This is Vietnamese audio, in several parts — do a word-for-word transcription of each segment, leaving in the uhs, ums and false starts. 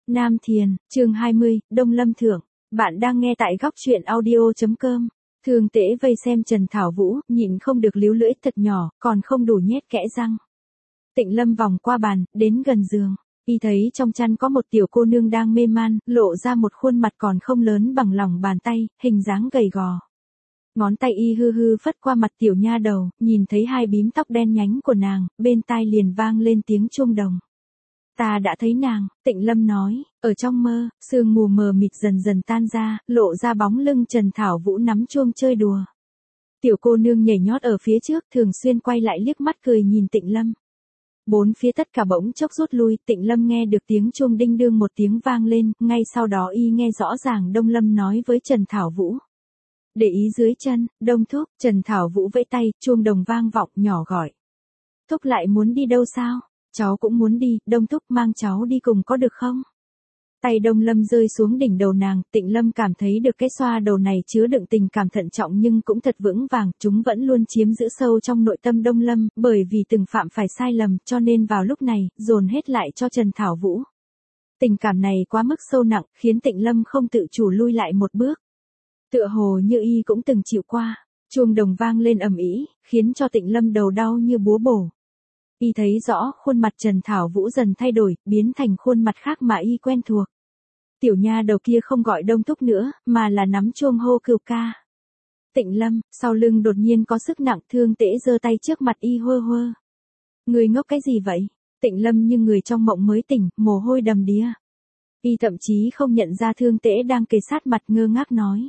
Nam Thiền, chương hai mươi, Đông Lâm Thượng. Bạn đang nghe tại góc truyện audio.com. Thương Tễ vây xem Trần Thảo Vũ, nhịn không được líu lưỡi thật nhỏ, còn không đủ nhét kẽ răng. Tịnh Lâm vòng qua bàn, đến gần giường. Y thấy trong chăn có một tiểu cô nương đang mê man, lộ ra một khuôn mặt còn không lớn bằng lòng bàn tay, hình dáng gầy gò. Ngón tay y hư hư phất qua mặt tiểu nha đầu, nhìn thấy hai bím tóc đen nhánh của nàng, bên tai liền vang lên tiếng chuông đồng. Ta đã thấy nàng, Tịnh Lâm nói, ở trong mơ, sương mù mờ mịt dần dần tan ra, lộ ra bóng lưng Trần Thảo Vũ nắm chuông chơi đùa. Tiểu cô nương nhảy nhót ở phía trước, thường xuyên quay lại liếc mắt cười nhìn Tịnh Lâm. Bốn phía tất cả bỗng chốc rút lui, Tịnh Lâm nghe được tiếng chuông đinh đương một tiếng vang lên, ngay sau đó y nghe rõ ràng Đông Lâm nói với Trần Thảo Vũ. Để ý dưới chân, Đông Thúc, Trần Thảo Vũ vẫy tay, chuông đồng vang vọng, nhỏ gọi. Thúc lại muốn đi đâu sao? Cháu cũng muốn đi, Đông Thúc mang cháu đi cùng có được không? Tay Đông Lâm rơi xuống đỉnh đầu nàng, Tịnh Lâm cảm thấy được cái xoa đầu này chứa đựng tình cảm thận trọng nhưng cũng thật vững vàng, chúng vẫn luôn chiếm giữ sâu trong nội tâm Đông Lâm, bởi vì từng phạm phải sai lầm, cho nên vào lúc này, dồn hết lại cho Trần Thảo Vũ. Tình cảm này quá mức sâu nặng, khiến Tịnh Lâm không tự chủ lui lại một bước. Tựa hồ như y cũng từng chịu qua, chuông đồng vang lên ầm ĩ, khiến cho Tịnh Lâm đầu đau như búa bổ. Y thấy rõ khuôn mặt Trần Thảo Vũ dần thay đổi, biến thành khuôn mặt khác mà y quen thuộc. Tiểu nha đầu kia không gọi Đông Thúc nữa, mà là nắm chuông hô cừu ca. Tịnh Lâm, sau lưng đột nhiên có sức nặng, Thương Tễ giơ tay trước mặt y hơ hơ. Người ngốc cái gì vậy? Tịnh Lâm như người trong mộng mới tỉnh, mồ hôi đầm đìa. Y thậm chí không nhận ra Thương Tễ đang kề sát mặt, ngơ ngác nói.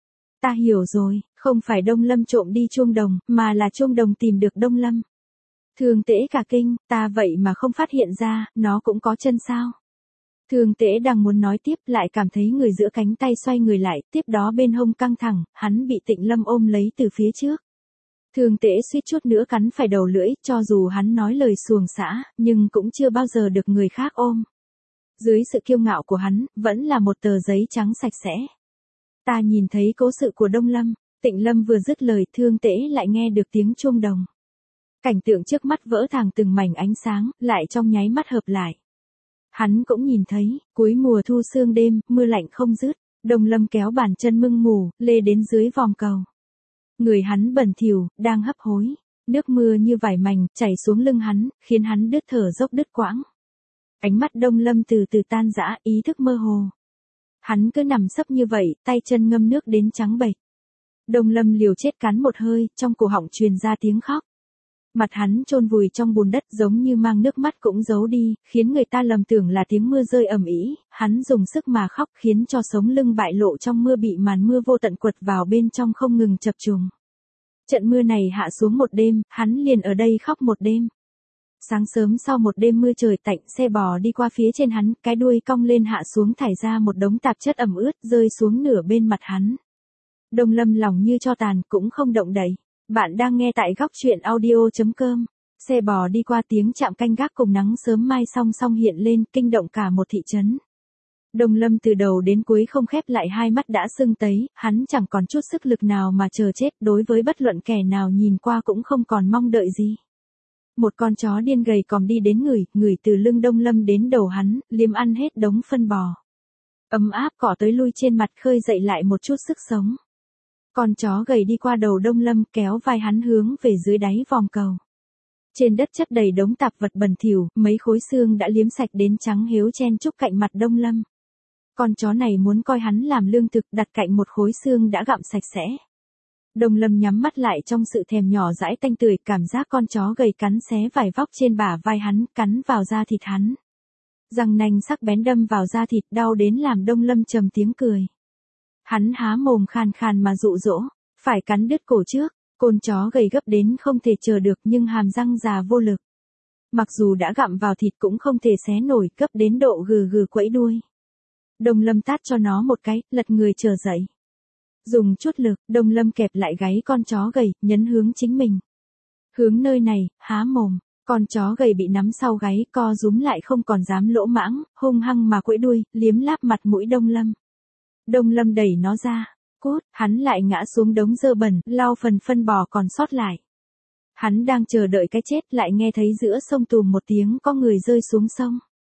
Ta hiểu rồi, không phải Đông Lâm trộm đi chuông đồng, mà là chuông đồng tìm được Đông Lâm. Thương Tễ cả kinh, ta vậy mà không phát hiện ra, nó cũng có chân sao? Thương Tễ đang muốn nói tiếp, lại cảm thấy người giữa cánh tay xoay người lại, tiếp đó bên hông căng thẳng, hắn bị Tịnh Lâm ôm lấy từ phía trước. Thương Tễ suýt chút nữa cắn phải đầu lưỡi, cho dù hắn nói lời xuồng xã, nhưng cũng chưa bao giờ được người khác ôm. Dưới sự kiêu ngạo của hắn, vẫn là một tờ giấy trắng sạch sẽ. Ta nhìn thấy cố sự của Đông Lâm. Tịnh Lâm vừa dứt lời, Thương Tễ lại nghe được tiếng chuông đồng. Cảnh tượng trước mắt vỡ thàng từng mảnh ánh sáng, lại trong nháy mắt hợp lại. Hắn cũng nhìn thấy, cuối mùa thu sương đêm, mưa lạnh không dứt, Đông Lâm kéo bàn chân mưng mù, lê đến dưới vòm cầu. Người hắn bẩn thỉu, đang hấp hối, nước mưa như vải mảnh, chảy xuống lưng hắn, khiến hắn đứt thở dốc đứt quãng. Ánh mắt Đông Lâm từ từ tan rã, ý thức mơ hồ. Hắn cứ nằm sấp như vậy, tay chân ngâm nước đến trắng bệch. Đông Lâm liều chết cắn một hơi, trong cổ họng truyền ra tiếng khóc. Mặt hắn chôn vùi trong bùn đất giống như mang nước mắt cũng giấu đi, khiến người ta lầm tưởng là tiếng mưa rơi ầm ĩ. Hắn dùng sức mà khóc khiến cho sống lưng bại lộ trong mưa bị màn mưa vô tận quật vào bên trong không ngừng chập trùng. Trận mưa này hạ xuống một đêm, hắn liền ở đây khóc một đêm. Sáng sớm sau một đêm mưa trời tạnh, xe bò đi qua phía trên hắn, cái đuôi cong lên hạ xuống thải ra một đống tạp chất ẩm ướt rơi xuống nửa bên mặt hắn. Đông Lâm lòng như tro tàn, cũng không động đậy. Bạn đang nghe tại góc truyện audio.com. Xe bò đi qua, tiếng chạm canh gác cùng nắng sớm mai song song hiện lên, kinh động cả một thị trấn. Đông Lâm từ đầu đến cuối không khép lại hai mắt đã sưng tấy, hắn chẳng còn chút sức lực nào mà chờ chết, đối với bất luận kẻ nào nhìn qua cũng không còn mong đợi gì. Một con chó điên gầy còm đi đến người, người từ lưng Đông Lâm đến đầu hắn, liếm ăn hết đống phân bò. Ấm áp cỏ tới lui trên mặt, khơi dậy lại một chút sức sống. Con chó gầy đi qua đầu Đông Lâm, kéo vai hắn hướng về dưới đáy vòm cầu. Trên đất chất đầy đống tạp vật bẩn thỉu, mấy khối xương đã liếm sạch đến trắng héo chen chúc cạnh mặt Đông Lâm. Con chó này muốn coi hắn làm lương thực, đặt cạnh một khối xương đã gặm sạch sẽ. Đông Lâm nhắm mắt lại trong sự thèm nhỏ dãi tanh tưởi, cảm giác con chó gầy cắn xé vải vóc trên bả vai hắn, cắn vào da thịt hắn. Răng nanh sắc bén đâm vào da thịt, đau đến làm Đông Lâm trầm tiếng cười. Hắn há mồm khàn khàn mà dụ dỗ, phải cắn đứt cổ trước, con chó gầy gấp đến không thể chờ được nhưng hàm răng già vô lực. Mặc dù đã gặm vào thịt cũng không thể xé nổi, gấp đến độ gừ gừ quẫy đuôi. Đông Lâm tát cho nó một cái, lật người trở dậy. Dùng chút lực, Đông Lâm kẹp lại gáy con chó gầy, nhấn hướng chính mình. Hướng nơi này, há mồm, con chó gầy bị nắm sau gáy, co rúm lại không còn dám lỗ mãng, hung hăng mà quẫy đuôi, liếm láp mặt mũi Đông Lâm. Đông Lâm đẩy nó ra, cút, hắn lại ngã xuống đống dơ bẩn, lau phần phân bò còn sót lại. Hắn đang chờ đợi cái chết, lại nghe thấy giữa sông tùm một tiếng có người rơi xuống sông.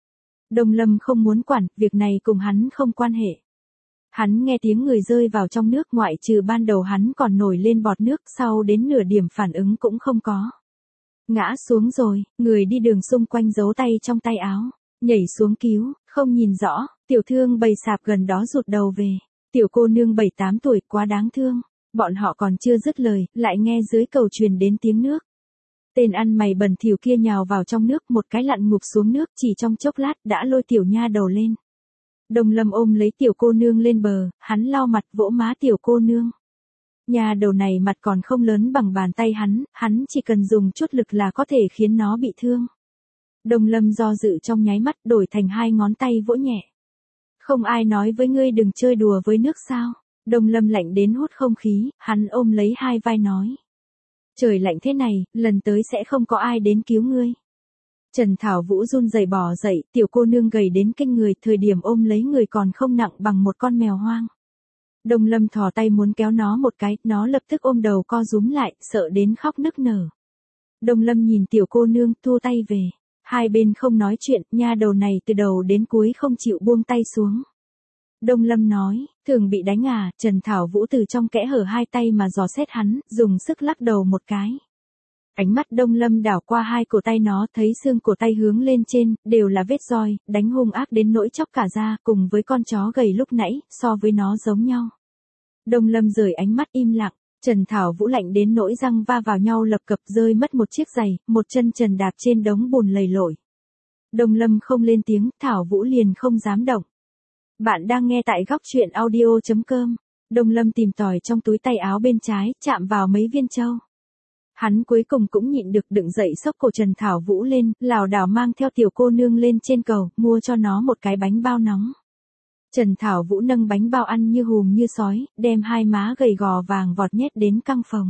Đông Lâm không muốn quản, việc này cùng hắn không quan hệ. Hắn nghe tiếng người rơi vào trong nước, ngoại trừ ban đầu hắn còn nổi lên bọt nước, sau đến nửa điểm phản ứng cũng không có. Ngã xuống rồi, người đi đường xung quanh giấu tay trong tay áo, nhảy xuống cứu, không nhìn rõ, tiểu thương bầy sạp gần đó rụt đầu về. Tiểu cô nương bảy tám tuổi quá đáng thương, bọn họ còn chưa dứt lời, lại nghe dưới cầu truyền đến tiếng nước. Tên ăn mày bẩn thỉu kia nhào vào trong nước, một cái lặn ngụp xuống nước, chỉ trong chốc lát đã lôi tiểu nha đầu lên. Đông Lâm ôm lấy tiểu cô nương lên bờ, hắn lau mặt vỗ má tiểu cô nương. Nha đầu này mặt còn không lớn bằng bàn tay hắn, hắn chỉ cần dùng chút lực là có thể khiến nó bị thương. Đông Lâm do dự trong nháy mắt, đổi thành hai ngón tay vỗ nhẹ. Không ai nói với ngươi đừng chơi đùa với nước sao? Đông Lâm lạnh đến hút không khí, hắn ôm lấy hai vai nói. Trời lạnh thế này, lần tới sẽ không có ai đến cứu ngươi. Trần Thảo Vũ run rẩy bò dậy, tiểu cô nương gầy đến kinh người, thời điểm ôm lấy người còn không nặng bằng một con mèo hoang. Đông Lâm thò tay muốn kéo nó một cái, nó lập tức ôm đầu co rúm lại, sợ đến khóc nức nở. Đông Lâm nhìn tiểu cô nương, thu tay về. Hai bên không nói chuyện, nha đầu này từ đầu đến cuối không chịu buông tay xuống. Đông Lâm nói, thường bị đánh à? Trần Thảo Vũ từ trong kẽ hở hai tay mà dò xét hắn, dùng sức lắc đầu một cái. Ánh mắt Đông Lâm đảo qua hai cổ tay nó, thấy xương cổ tay hướng lên trên, đều là vết roi, đánh hung ác đến nỗi chóc cả da, cùng với con chó gầy lúc nãy, so với nó giống nhau. Đông Lâm rời ánh mắt im lặng, Trần Thảo Vũ lạnh đến nỗi răng va vào nhau lập cập, rơi mất một chiếc giày, một chân trần đạp trên đống bùn lầy lội. Đông Lâm không lên tiếng, Thảo Vũ liền không dám động. Bạn đang nghe tại góc truyện audio chấm com. Đông Lâm tìm tòi trong túi tay áo bên trái, chạm vào mấy viên châu. Hắn cuối cùng cũng nhịn được, đựng dậy xốc cổ Trần Thảo Vũ lên, lảo đảo mang theo tiểu cô nương lên trên cầu, mua cho nó một cái bánh bao nóng. Trần Thảo Vũ nâng bánh bao ăn như hùm như sói, đem hai má gầy gò vàng vọt nhét đến căng phòng.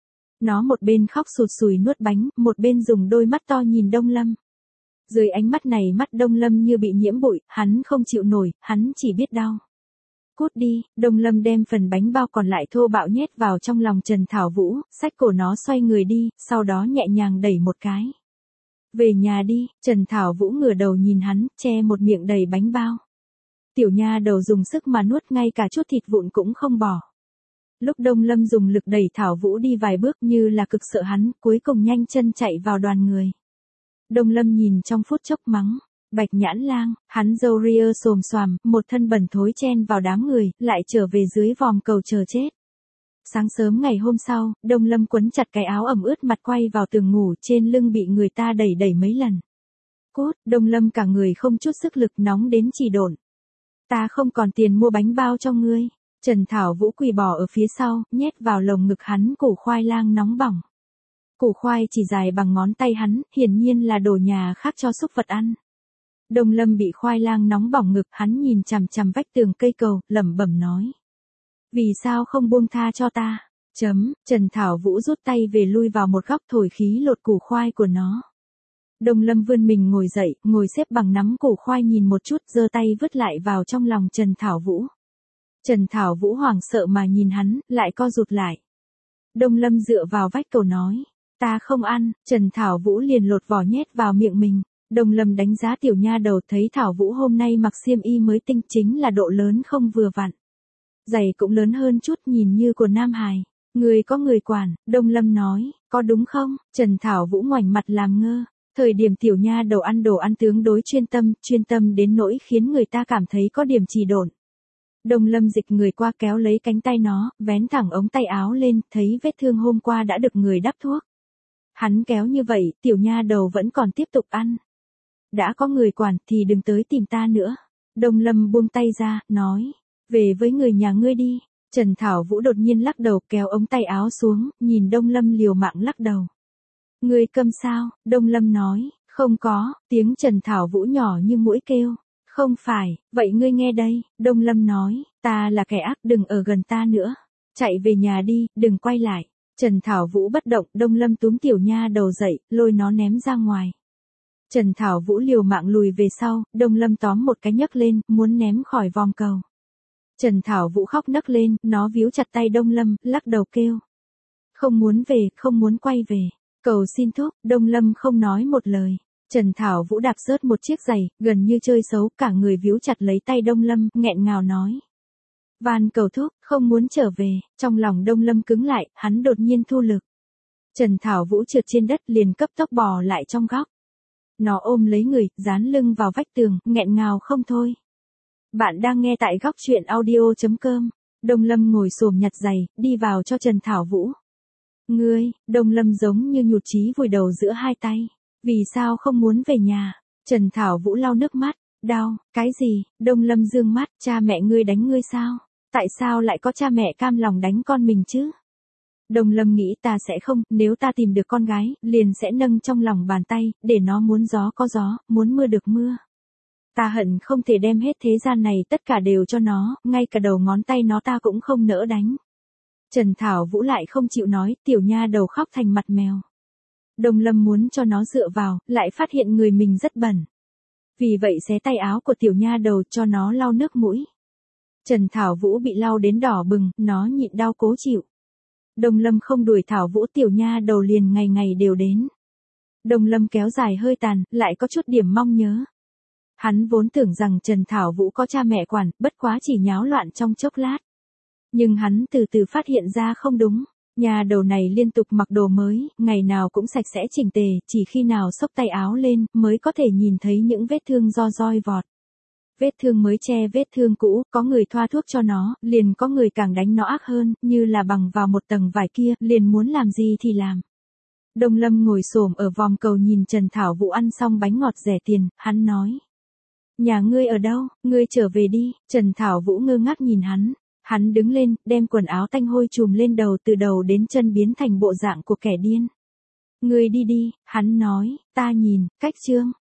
Nó một bên khóc sụt sùi nuốt bánh, một bên dùng đôi mắt to nhìn Đông Lâm. Dưới ánh mắt này mắt Đông Lâm như bị nhiễm bụi, hắn không chịu nổi, hắn chỉ biết đau. Cút đi, Đông Lâm đem phần bánh bao còn lại thô bạo nhét vào trong lòng Trần Thảo Vũ, xách cổ nó xoay người đi, sau đó nhẹ nhàng đẩy một cái. Về nhà đi, Trần Thảo Vũ ngửa đầu nhìn hắn, che một miệng đầy bánh bao. Tiểu nha đầu dùng sức mà nuốt, ngay cả chút thịt vụn cũng không bỏ. Lúc Đông Lâm dùng lực đẩy Thảo Vũ đi vài bước như là cực sợ hắn, cuối cùng nhanh chân chạy vào đoàn người. Đông Lâm nhìn trong phút chốc mắng. Bạch Nhãn Lang, hắn râu ria xồm xoàm, một thân bẩn thối chen vào đám người, lại trở về dưới vòm cầu chờ chết. Sáng sớm ngày hôm sau, Đông Lâm quấn chặt cái áo ẩm ướt mặt quay vào tường ngủ, trên lưng bị người ta đẩy đẩy mấy lần. Cốt, Đông Lâm cả người không chút sức lực, nóng đến chỉ độn. Ta không còn tiền mua bánh bao cho ngươi. Trần Thảo Vũ quỳ bò ở phía sau, nhét vào lồng ngực hắn củ khoai lang nóng bỏng. Củ khoai chỉ dài bằng ngón tay hắn, hiển nhiên là đồ nhà khác cho súc vật ăn. Đông Lâm bị khoai lang nóng bỏng ngực, hắn nhìn chằm chằm vách tường cây cầu, lẩm bẩm nói. Vì sao không buông tha cho ta? Chấm, Trần Thảo Vũ rút tay về lui vào một góc, thổi khí lột củ khoai của nó. Đông Lâm vươn mình ngồi dậy, ngồi xếp bằng nắm củ khoai nhìn một chút, giơ tay vứt lại vào trong lòng Trần Thảo Vũ. Trần Thảo Vũ hoảng sợ mà nhìn hắn, lại co rụt lại. Đông Lâm dựa vào vách cầu nói. Ta không ăn, Trần Thảo Vũ liền lột vỏ nhét vào miệng mình. Đông Lâm đánh giá tiểu nha đầu, thấy Thảo Vũ hôm nay mặc xiêm y mới tinh, chính là độ lớn không vừa vặn. Giày cũng lớn hơn chút, nhìn như của Nam Hải. Người có người quản, Đông Lâm nói, có đúng không? Trần Thảo Vũ ngoảnh mặt làm ngơ. Thời điểm tiểu nha đầu ăn đồ ăn tương đối chuyên tâm, chuyên tâm đến nỗi khiến người ta cảm thấy có điểm trì độn. Đông Lâm dịch người qua kéo lấy cánh tay nó, vén thẳng ống tay áo lên, thấy vết thương hôm qua đã được người đắp thuốc. Hắn kéo như vậy, tiểu nha đầu vẫn còn tiếp tục ăn. Đã có người quản thì đừng tới tìm ta nữa. Đông Lâm buông tay ra, nói, về với người nhà ngươi đi. Trần Thảo Vũ đột nhiên lắc đầu, kéo ống tay áo xuống, nhìn Đông Lâm liều mạng lắc đầu. Ngươi câm sao? Đông Lâm nói, không có, tiếng Trần Thảo Vũ nhỏ như muỗi kêu. Không phải, vậy ngươi nghe đây, Đông Lâm nói, ta là kẻ ác, đừng ở gần ta nữa. Chạy về nhà đi, đừng quay lại. Trần Thảo Vũ bất động, Đông Lâm túm tiểu nha đầu dậy, lôi nó ném ra ngoài. Trần Thảo Vũ liều mạng lùi về sau, Đông Lâm tóm một cái nhấc lên, muốn ném khỏi vòm cầu. Trần Thảo Vũ khóc nấc lên, nó víu chặt tay Đông Lâm, lắc đầu kêu. Không muốn về, không muốn quay về. Cầu xin thúc, Đông Lâm không nói một lời. Trần Thảo Vũ đạp rớt một chiếc giày, gần như chơi xấu, cả người víu chặt lấy tay Đông Lâm, nghẹn ngào nói. Van cầu thúc, không muốn trở về, trong lòng Đông Lâm cứng lại, hắn đột nhiên thu lực. Trần Thảo Vũ trượt trên đất liền cấp tốc bò lại trong góc. Nó ôm lấy người, dán lưng vào vách tường, nghẹn ngào không thôi. Bạn đang nghe tại góc chuyện audio chấm com. Đông Lâm ngồi xổm nhặt giày, đi vào cho Trần Thảo Vũ. Ngươi, Đông Lâm giống như nhụt chí vùi đầu giữa hai tay. Vì sao không muốn về nhà? Trần Thảo Vũ lau nước mắt. Đau, cái gì? Đông Lâm dương mắt, cha mẹ ngươi đánh ngươi sao? Tại sao lại có cha mẹ cam lòng đánh con mình chứ? Đông Lâm nghĩ ta sẽ không, nếu ta tìm được con gái, liền sẽ nâng trong lòng bàn tay, để nó muốn gió có gió, muốn mưa được mưa. Ta hận không thể đem hết thế gian này tất cả đều cho nó, ngay cả đầu ngón tay nó ta cũng không nỡ đánh. Trần Thảo Vũ lại không chịu nói, tiểu nha đầu khóc thành mặt mèo. Đông Lâm muốn cho nó dựa vào, lại phát hiện người mình rất bẩn. Vì vậy xé tay áo của tiểu nha đầu cho nó lau nước mũi. Trần Thảo Vũ bị lau đến đỏ bừng, nó nhịn đau cố chịu. Đông Lâm không đuổi Thảo Vũ, tiểu nha đầu liền ngày ngày đều đến. Đông Lâm kéo dài hơi tàn, lại có chút điểm mong nhớ. Hắn vốn tưởng rằng Trần Thảo Vũ có cha mẹ quản, bất quá chỉ nháo loạn trong chốc lát. Nhưng hắn từ từ phát hiện ra không đúng. Nhà đầu này liên tục mặc đồ mới, ngày nào cũng sạch sẽ chỉnh tề, chỉ khi nào xốc tay áo lên, mới có thể nhìn thấy những vết thương do roi vọt. Vết thương mới che vết thương cũ, có người thoa thuốc cho nó, liền có người càng đánh nó ác hơn, như là bằng vào một tầng vải kia, liền muốn làm gì thì làm. Đông Lâm ngồi xổm ở vòm cầu nhìn Trần Thảo Vũ ăn xong bánh ngọt rẻ tiền, hắn nói. Nhà ngươi ở đâu, ngươi trở về đi. Trần Thảo Vũ ngơ ngác nhìn hắn. Hắn đứng lên, đem quần áo tanh hôi trùm lên đầu, từ đầu đến chân biến thành bộ dạng của kẻ điên. Ngươi đi đi, hắn nói, ta nhìn, cách chương.